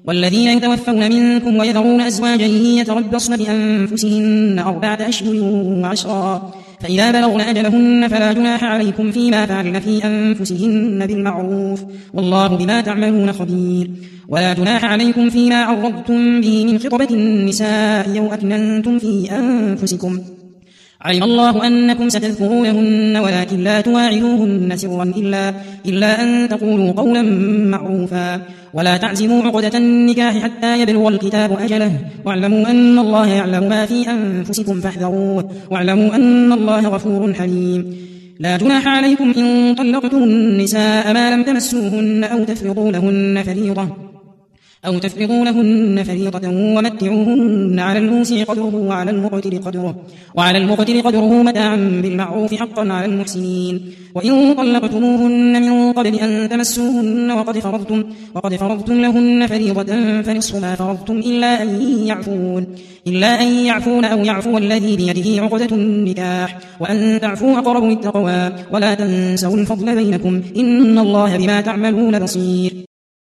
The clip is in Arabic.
والذين يتوفون منكم ويذرون أزواجا يتربصن بأنفسهن 4 أشهر وعشرا فإذا بلغن أجلهن فلا جناح عليكم فيما فعلن في أنفسهن بالمعروف والله بما تعملون خبير. ولا جناح عليكم فيما عرضتم به من خطبة النساء أو أكننتم في أنفسكم علم الله أنكم ستذكرونهن ولكن لا تواعدوهن سرا إلا أن تقولوا قولا معروفا ولا تعزموا عقدة النكاح حتى يبلغ الكتاب أجله واعلموا أن الله يعلم ما في أنفسكم فاحذروه واعلموا أن الله غفور حليم. لا جناح عليكم إن طلقتم النساء ما لم تمسوهن أو تفرضوا لهن فريضة ومتعوهن على الموسع قدره وعلى المقتر قدره متاعا بالمعروف حقا على المحسنين. وإن طلقتموهن من قبل أن تمسوهن وقد فرضتم لهن فريضة فنصف ما فرضتم إلا أن يعفون أو يعفو الذي بيده عقدة النكاح وأن تعفوا أقرب للتقوى ولا تنسوا الفضل بينكم إن الله بما تعملون بصير.